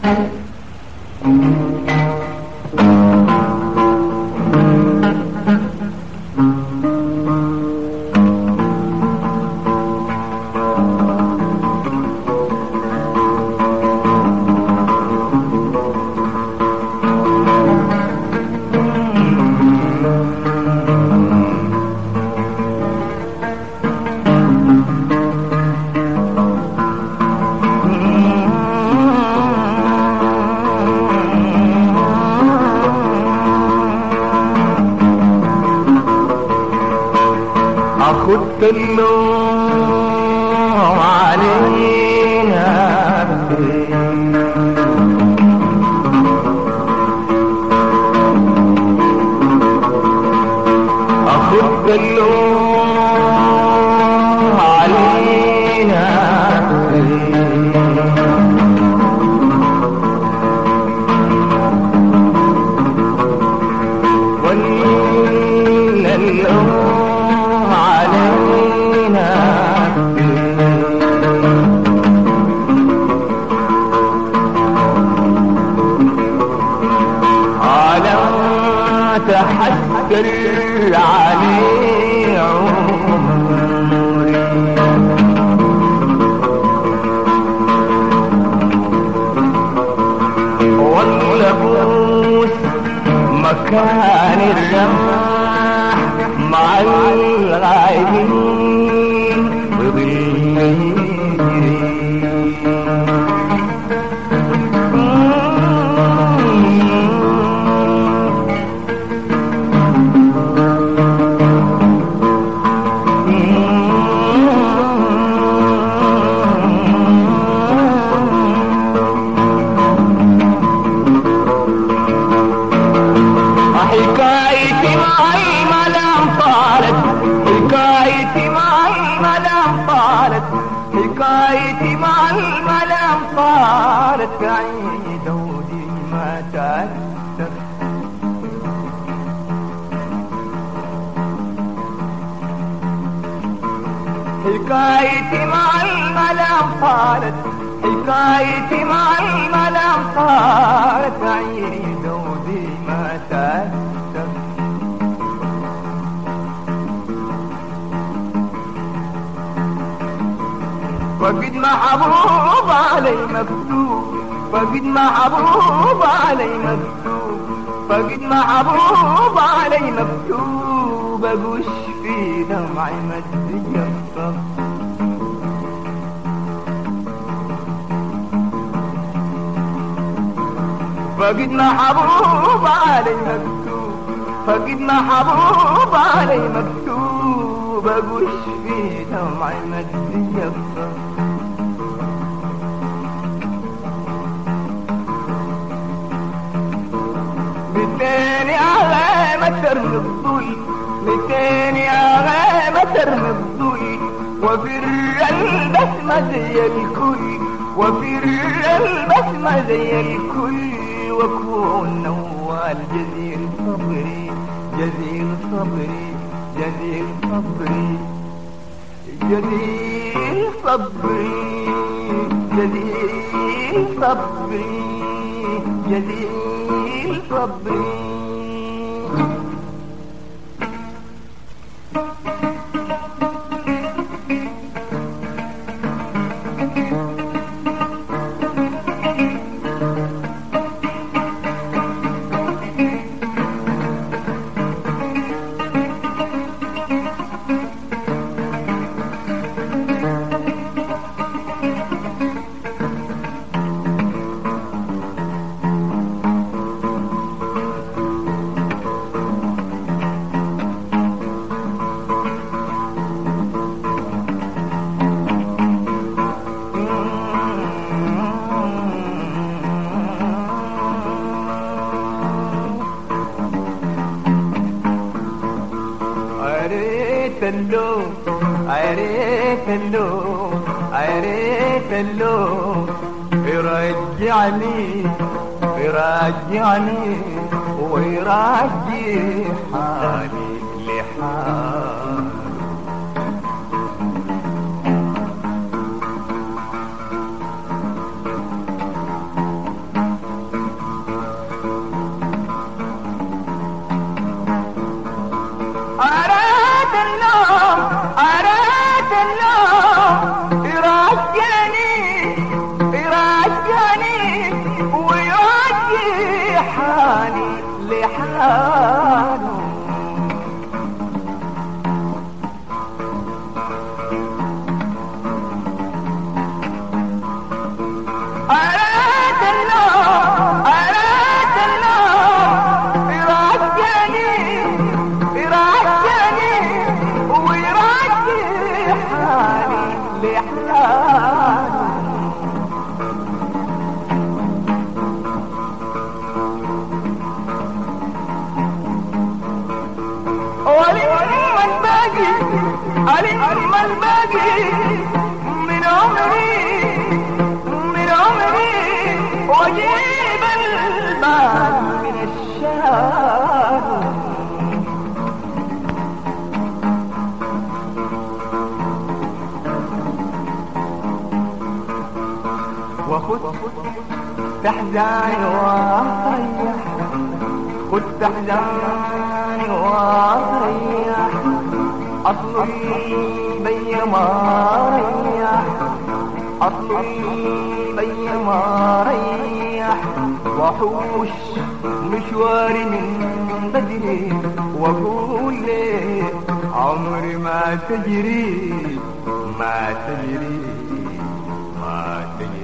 خدت اللوم علينا أخدت اللوم علينا ولا اللوم تحسر عليه عمري والله ابوس مكان الرمح مع الغايبين وبالليل حكايتي مع الملام طالت حكايتي مع الملام طالت حكايتي مع الملام طالت عيد ودي ما تأثر حكايتي مع الملام طالت حكايتي مع الملام طالت عيد ودي ما تأثر فقد محبوب علي مكتوب فقد محبوب علي مكتوب فقد محبوب علي مكتوب أقش في دمعي مد يفطر فقد محبوب علي مكتوب فقد محبوب علي مكتوب أقش في دمعي مد يفطر متاني أغام ترمي الظل متاني أغام ترمي الظل وفر البسمة زي الكل وفر البسمة زي الكل وكون نوال جزيل صبري جزيل صبري جزيل صبري جزيل صبري جزيل صبري جزيل صبري اللوم عريت اللوم عريت اللوم يرجعني يرجعني ويرجي حالي لحالي حالي لحاله. علم الباقي من عمري من عمري واجيب البال من الشام. وخذ تحزاني واريح، خذ تحزاني واريح، أصلي بي ما ريح، أصلي بي ما ريح، وحوش مشواري من بدري، وأقول لي عمري ما تجري ما تجري ما تجري.